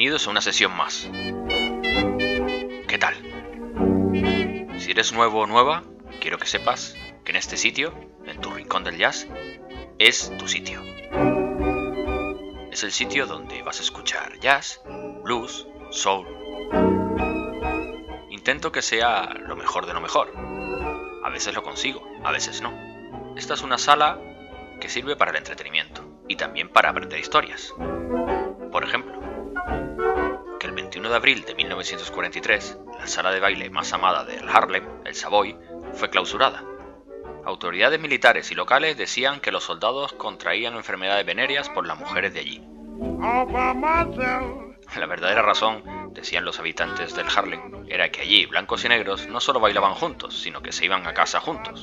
Bienvenidos a una sesión más. ¿Qué tal? Si eres nuevo o nueva, quiero que sepas que en este sitio, en tu rincón del jazz, es tu sitio. Es el sitio donde vas a escuchar jazz, blues, soul. Intento que sea lo mejor de lo mejor. A veces lo consigo, a veces no. Esta es una sala que sirve para el entretenimiento y también para aprender historias. Por ejemplo, que el 21 de abril de 1943, la sala de baile más amada del Harlem, el Savoy, fue clausurada. Autoridades militares y locales decían que los soldados contraían enfermedades venéreas por las mujeres de allí. La verdadera razón, decían los habitantes del Harlem, era que allí blancos y negros no solo bailaban juntos, sino que se iban a casa juntos.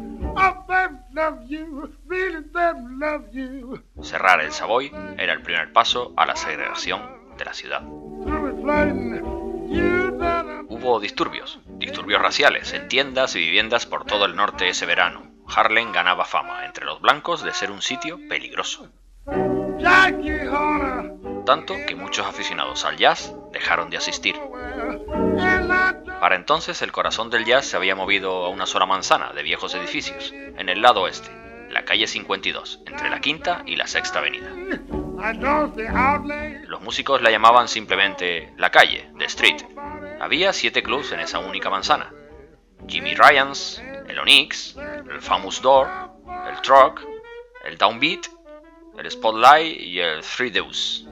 Cerrar el Savoy era el primer paso a la segregación de la ciudad. Hubo disturbios raciales en tiendas y viviendas por todo el norte ese verano. Harlem ganaba fama entre los blancos de ser un sitio peligroso. Tanto que muchos aficionados al jazz dejaron de asistir. Para entonces el corazón del jazz se había movido a una sola manzana de viejos edificios, en el lado oeste, la calle 52, entre la Quinta y la Sexta Avenida. Los músicos la llamaban simplemente la calle, The Street. Había 7 clubs en esa única manzana: Jimmy Ryan's, el Onyx, el Famous Door, el Truck, el Downbeat, el Spotlight y el Three Deuce.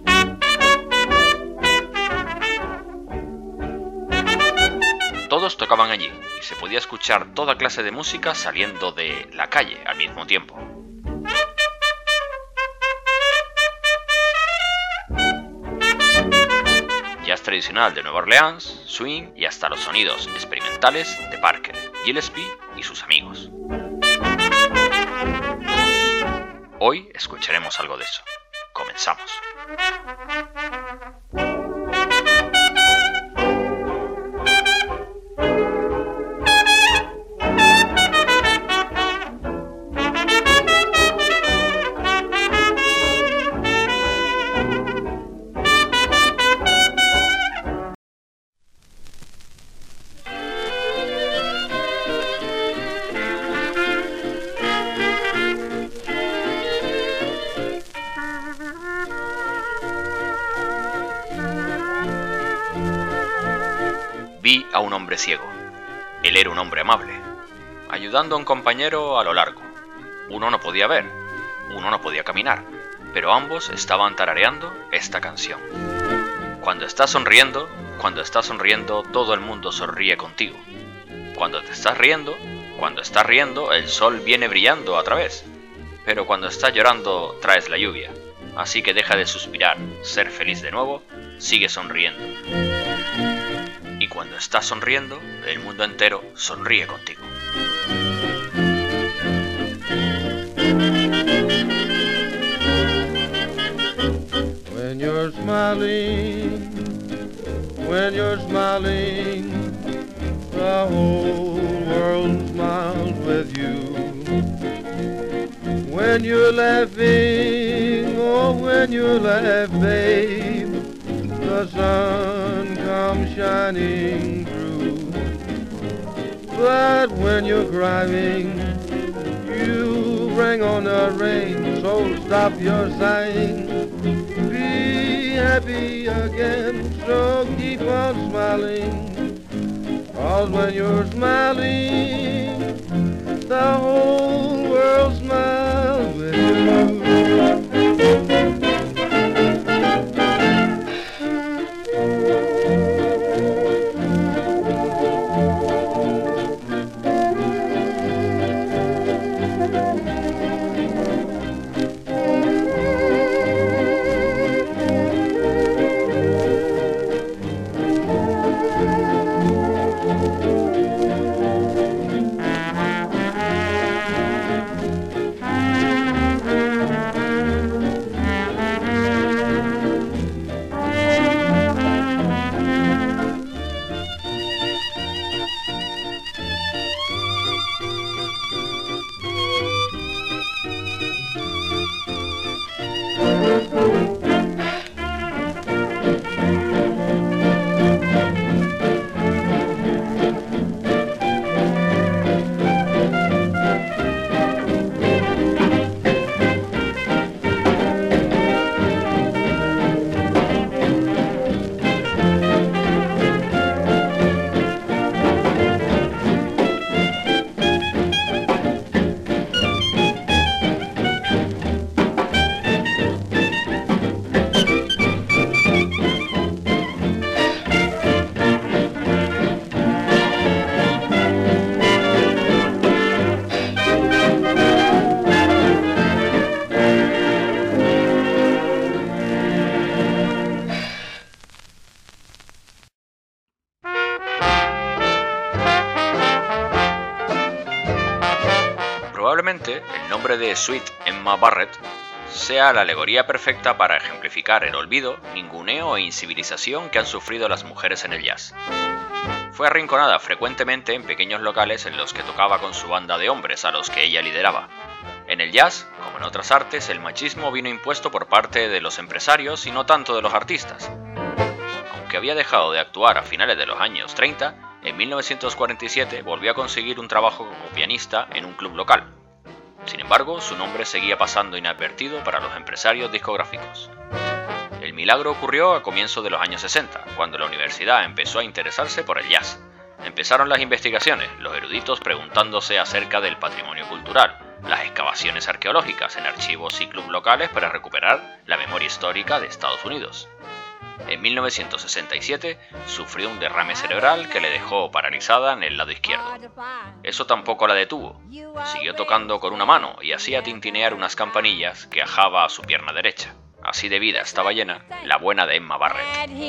Todos tocaban allí y se podía escuchar toda clase de música saliendo de la calle al mismo tiempo. Jazz tradicional de Nueva Orleans, swing y hasta los sonidos experimentales de Parker, Gillespie y sus amigos. Hoy escucharemos algo de eso. Comenzamos. Vi a un hombre ciego. Él era un hombre amable, ayudando a un compañero a lo largo. Uno no podía ver, uno no podía caminar, pero ambos estaban tarareando esta canción. Cuando estás sonriendo, todo el mundo sonríe contigo. Cuando estás riendo, el sol viene brillando a través. Pero cuando estás llorando, traes la lluvia. Así que deja de suspirar, ser feliz de nuevo, sigue sonriendo. Y cuando estás sonriendo, el mundo entero sonríe contigo. When you're smiling, the whole world smiles with you. When you're laughing, oh, when you laugh, babe, the sun comes shining through. But when you're crying, you bring on the rain, so stop your sighing. Be happy again, so keep on smiling. 'Cause when you're smiling, the whole world smiles with you. cantante Sweet Emma Barrett sea la alegoría perfecta para ejemplificar el olvido, ninguneo e incivilización que han sufrido las mujeres en el jazz. Fue arrinconada frecuentemente en pequeños locales en los que tocaba con su banda de hombres a los que ella lideraba. En el jazz, como en otras artes, el machismo vino impuesto por parte de los empresarios y no tanto de los artistas. Aunque había dejado de actuar a finales de los años 30, en 1947 volvió a conseguir un trabajo como pianista en un club local. Sin embargo, su nombre seguía pasando inadvertido para los empresarios discográficos. El milagro ocurrió a comienzos de los años 60, cuando la universidad empezó a interesarse por el jazz. Empezaron las investigaciones, los eruditos preguntándose acerca del patrimonio cultural, las excavaciones arqueológicas en archivos y clubes locales para recuperar la memoria histórica de Estados Unidos. En 1967 sufrió un derrame cerebral que le dejó paralizada en el lado izquierdo. Eso tampoco la detuvo. Siguió tocando con una mano y hacía tintinear unas campanillas que ajaba a su pierna derecha. Así de vida estaba llena la buena de Emma Barrett.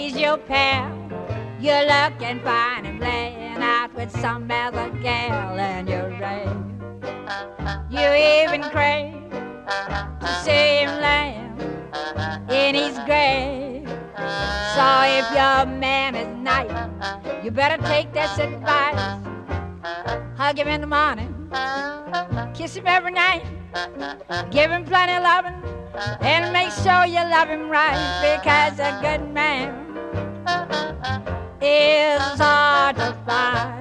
So if your man is nice, you better take this advice. Hug him in the morning, kiss him every night, give him plenty of loving, and make sure you love him right, because a good man is hard to find.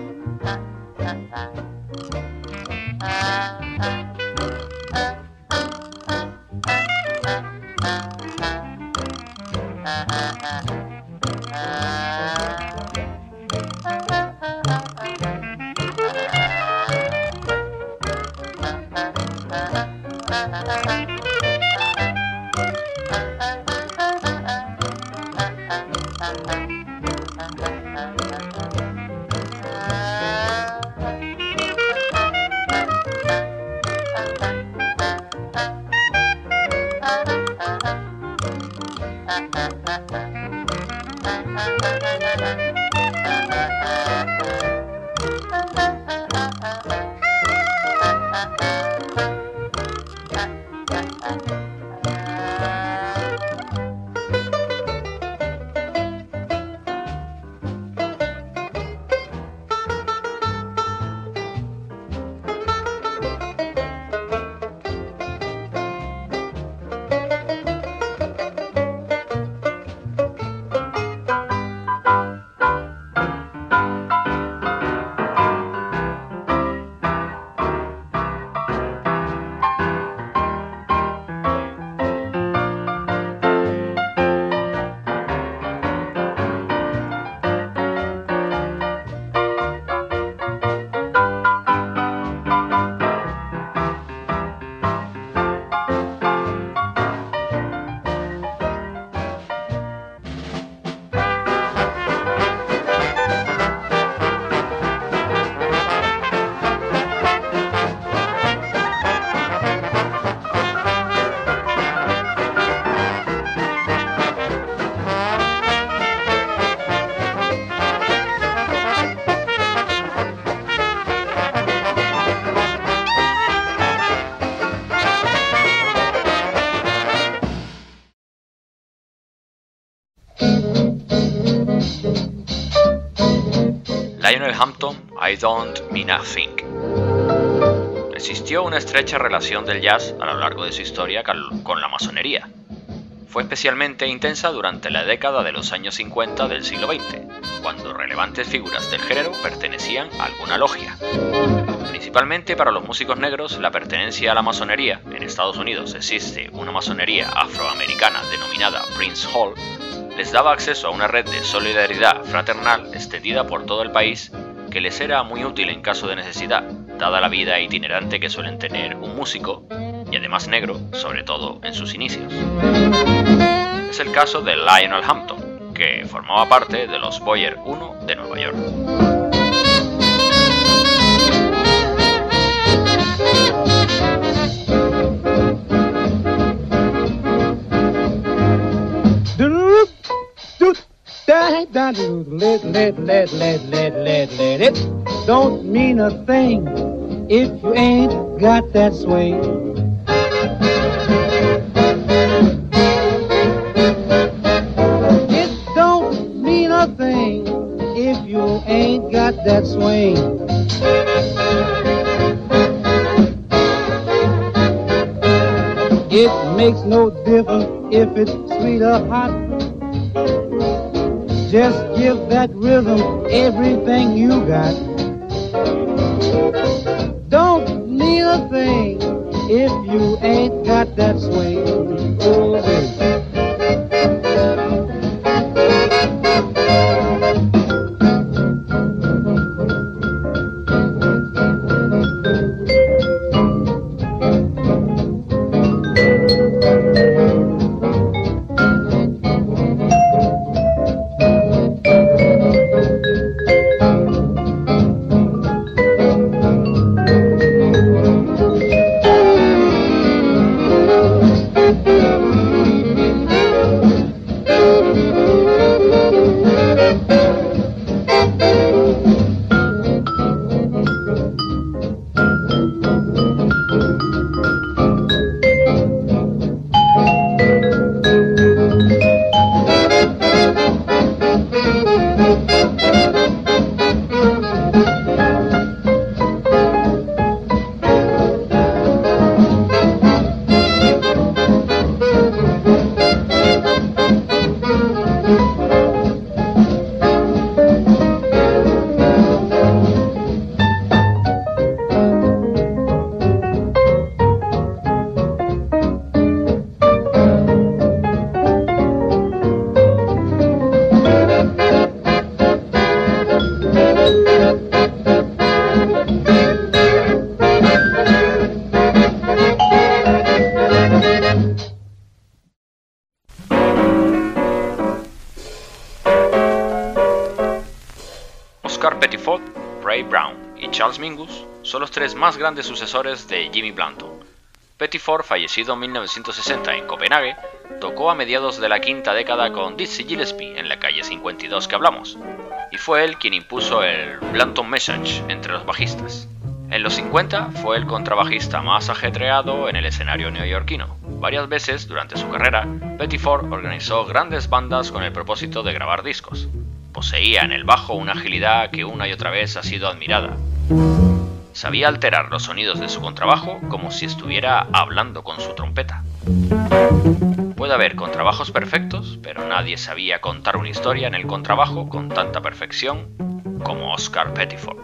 Lionel Hampton, I Don't Mean a Thing. Existió una estrecha relación del jazz a lo largo de su historia con la masonería. Fue especialmente intensa durante la década de los años 50 del siglo XX, cuando relevantes figuras del género pertenecían a alguna logia. Principalmente para los músicos negros, la pertenencia a la masonería. En Estados Unidos existe una masonería afroamericana denominada Prince Hall, les daba acceso a una red de solidaridad fraternal extendida por todo el país que les era muy útil en caso de necesidad, dada la vida itinerante que suelen tener un músico, y además negro, sobre todo en sus inicios. Es el caso de Lionel Hampton, que formaba parte de los Boyer I de Nueva York. It don't mean a thing if you ain't got that swing. that swing. It makes no difference if it's sweet or hot. Just give that rhythm everything you got. Don't need a thing if you ain't got that swing. Oh, baby. Oscar Pettiford, Ray Brown y Charles Mingus son los tres más grandes sucesores de Jimmy Blanton. Pettiford, fallecido en 1960 en Copenhague, tocó a mediados de la quinta década con Dizzy Gillespie en la calle 52 que hablamos, y fue él quien impuso el Blanton Message entre los bajistas. En los 50 fue el contrabajista más ajetreado en el escenario neoyorquino. Varias veces durante su carrera, Pettiford organizó grandes bandas con el propósito de grabar discos. Poseía en el bajo una agilidad que una y otra vez ha sido admirada. Sabía alterar los sonidos de su contrabajo como si estuviera hablando con su trompeta. Puede haber contrabajos perfectos, pero nadie sabía contar una historia en el contrabajo con tanta perfección como Oscar Pettiford.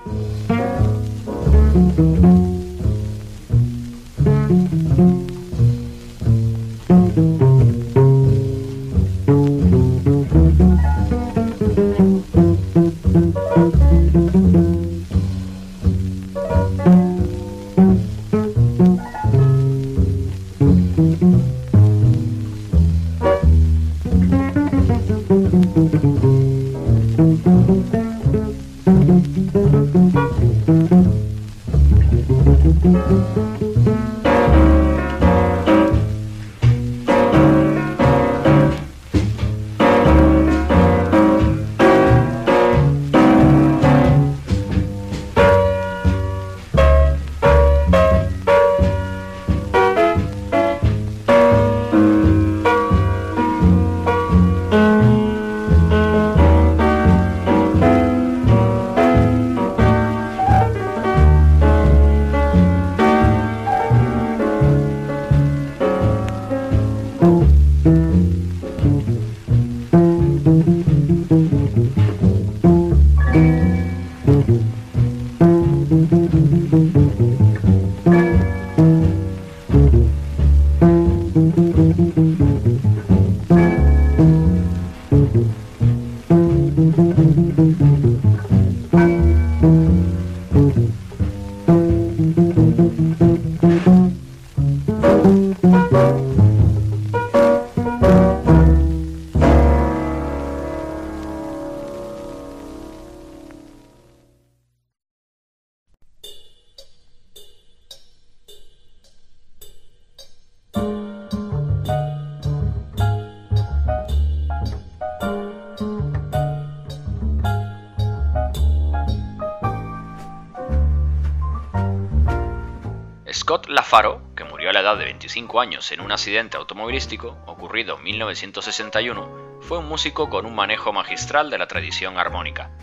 Scott LaFaro, que murió a la edad de 25 años en un accidente automovilístico ocurrido en 1961, fue un músico con un manejo magistral de la tradición armónica.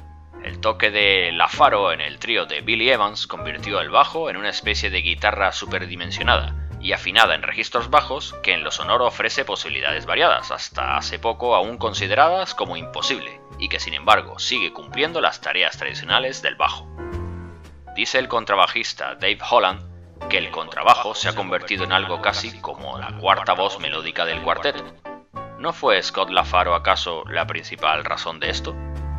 El toque de LaFaro en el trío de Billy Evans convirtió el bajo en una especie de guitarra superdimensionada y afinada en registros bajos que en lo sonoro ofrece posibilidades variadas, hasta hace poco aún consideradas como imposible, y que sin embargo sigue cumpliendo las tareas tradicionales del bajo. Dice el contrabajista Dave Holland que el contrabajo se ha convertido en algo casi como la cuarta voz melódica del cuarteto. ¿No fue Scott LaFaro acaso la principal razón de esto?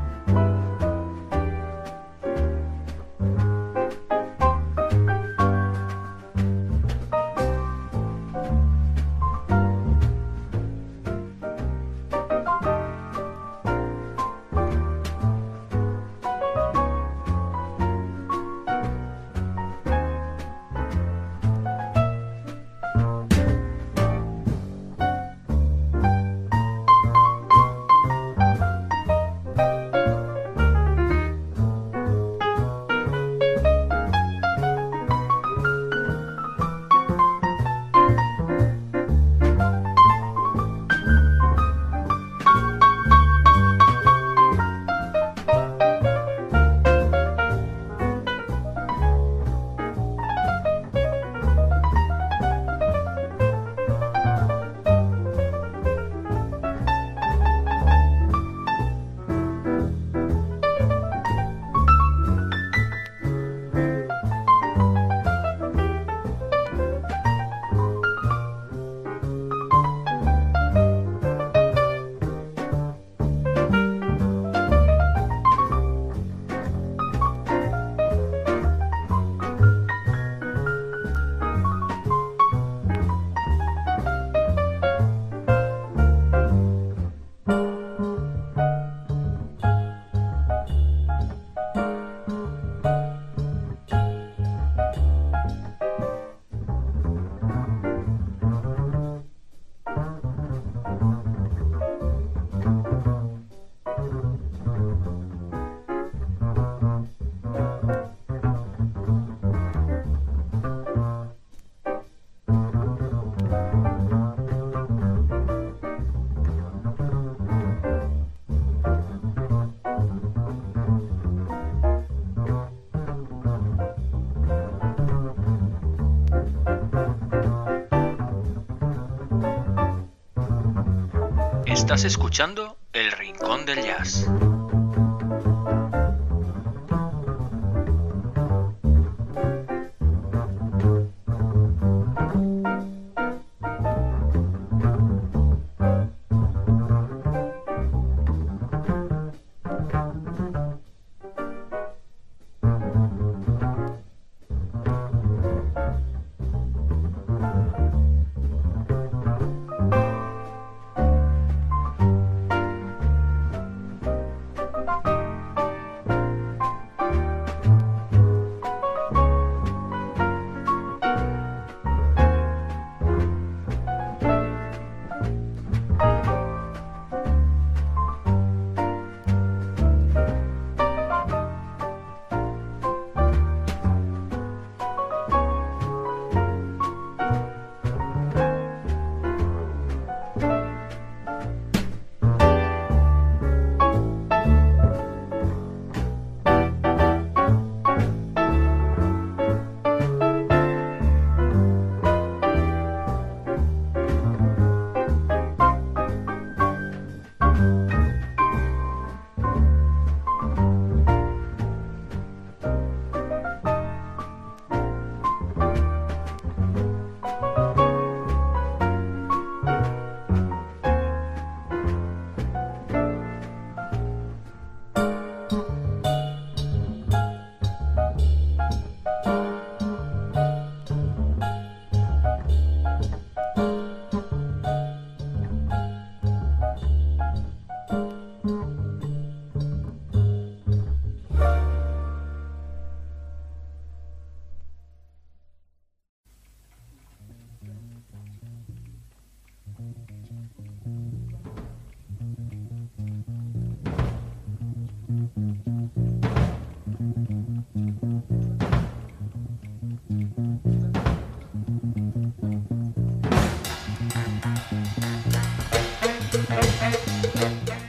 Estás escuchando El Rincón del Jazz.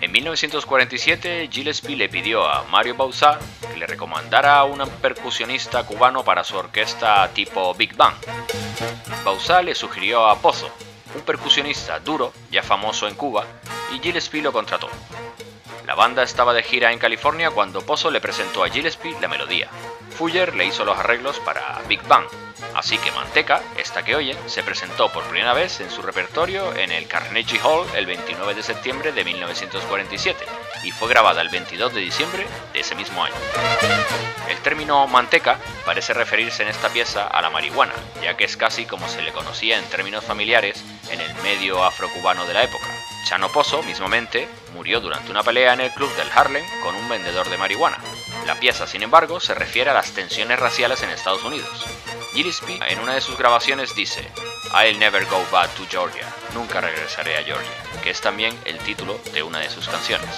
En 1947, Gillespie le pidió a Mario Bauzá que le recomendara a un percusionista cubano para su orquesta tipo Big Band. Bauzá le sugirió a Pozo, un percusionista duro, ya famoso en Cuba, y Gillespie lo contrató. La banda estaba de gira en California cuando Pozo le presentó a Gillespie la melodía. Fuller le hizo los arreglos para Big Band, así que Manteca, esta que oyen, se presentó por primera vez en su repertorio en el Carnegie Hall el 29 de septiembre de 1947 y fue grabada el 22 de diciembre de ese mismo año. El término manteca parece referirse en esta pieza a la marihuana, ya que es casi como se le conocía en términos familiares en el medio afrocubano de la época. Chano Pozo, mismamente, murió durante una pelea en el club del Harlem con un vendedor de marihuana. La pieza, sin embargo, se refiere a las tensiones raciales en Estados Unidos. Gillespie, en una de sus grabaciones, dice "I'll never go back to Georgia", nunca regresaré a Georgia, que es también el título de una de sus canciones.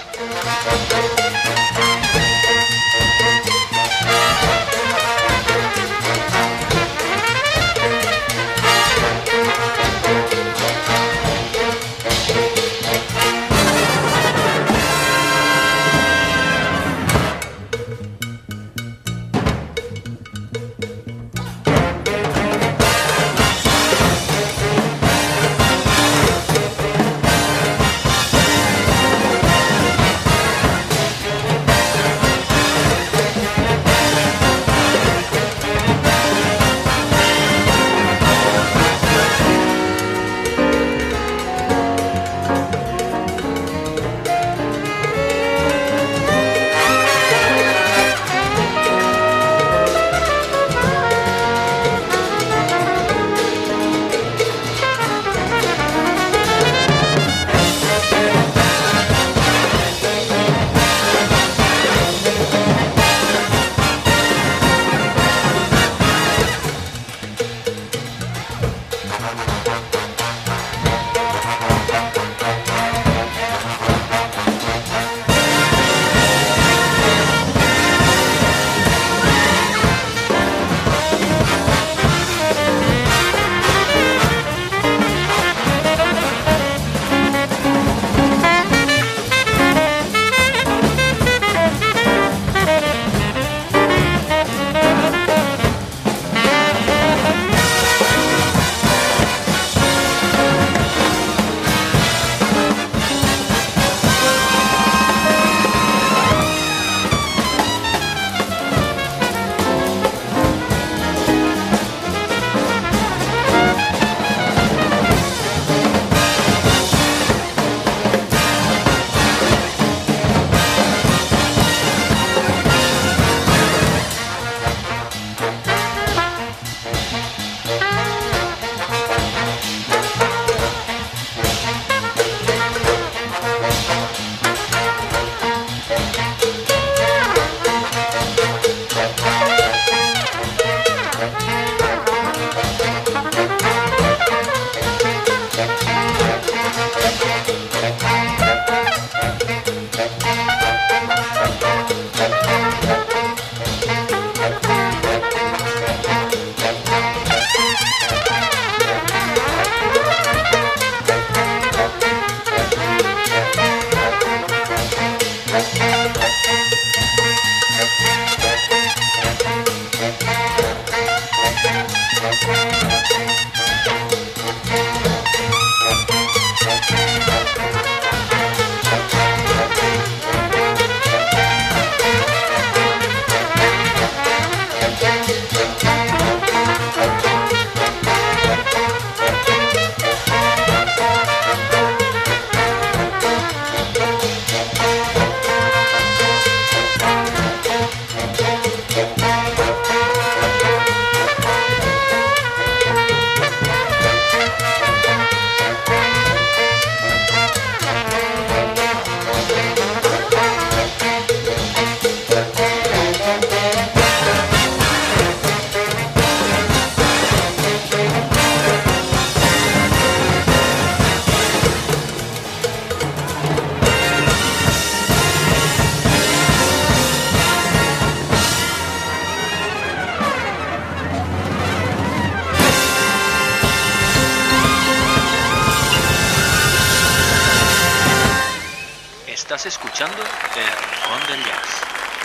Estás escuchando El Rincón del Jazz.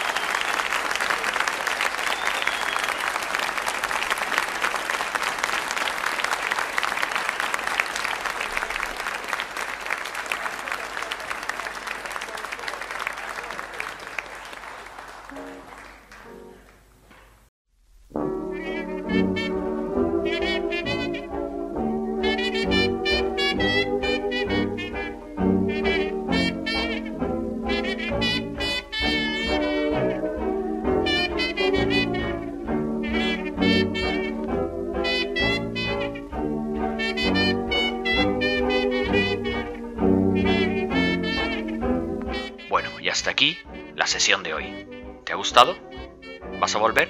Hasta aquí la sesión de hoy. ¿Te ha gustado? ¿Vas a volver?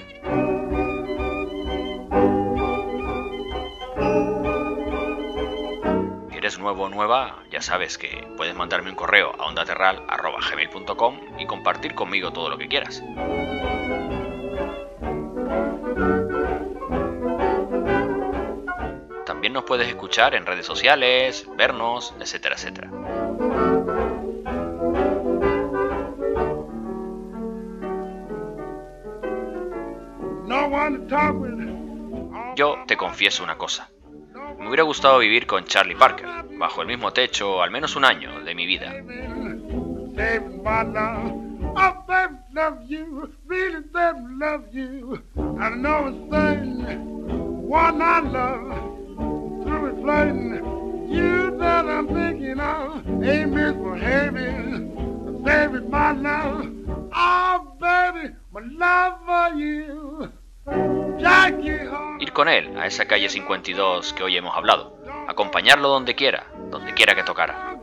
Si eres nuevo o nueva, ya sabes que puedes mandarme un correo a ondaterral@gmail.com y compartir conmigo todo lo que quieras. También nos puedes escuchar en redes sociales, vernos, etcétera, etcétera. Yo te confieso una cosa. Me hubiera gustado vivir con Charlie Parker, bajo el mismo techo, al menos un año de mi vida. Ir con él a esa calle 52 que hoy hemos hablado, acompañarlo donde quiera que tocara.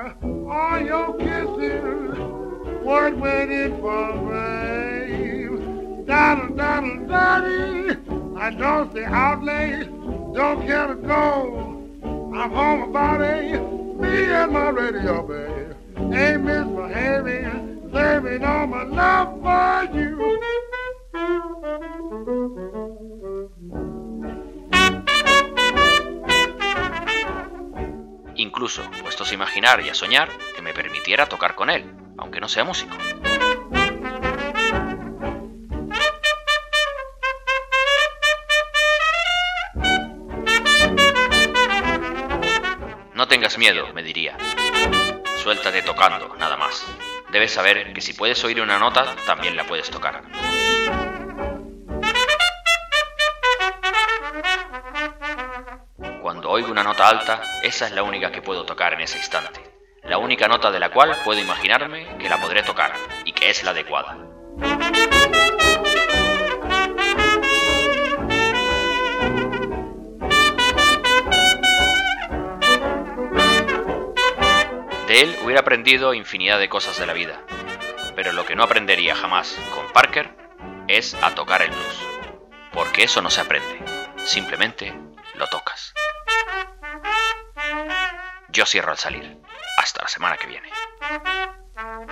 Incluso puestos a imaginar y a soñar que me permitiera tocar con él, aunque no sea músico. No tengas miedo, me diría. Suéltate tocando, nada más. Debes saber que si puedes oír una nota, también la puedes tocar. Cuando oigo una nota alta, esa es la única que puedo tocar en ese instante. La única nota de la cual puedo imaginarme que la podré tocar y que es la adecuada. De él hubiera aprendido infinidad de cosas de la vida, pero lo que no aprendería jamás con Parker es a tocar el blues, porque eso no se aprende, simplemente lo tocas. Yo cierro al salir. Hasta la semana que viene.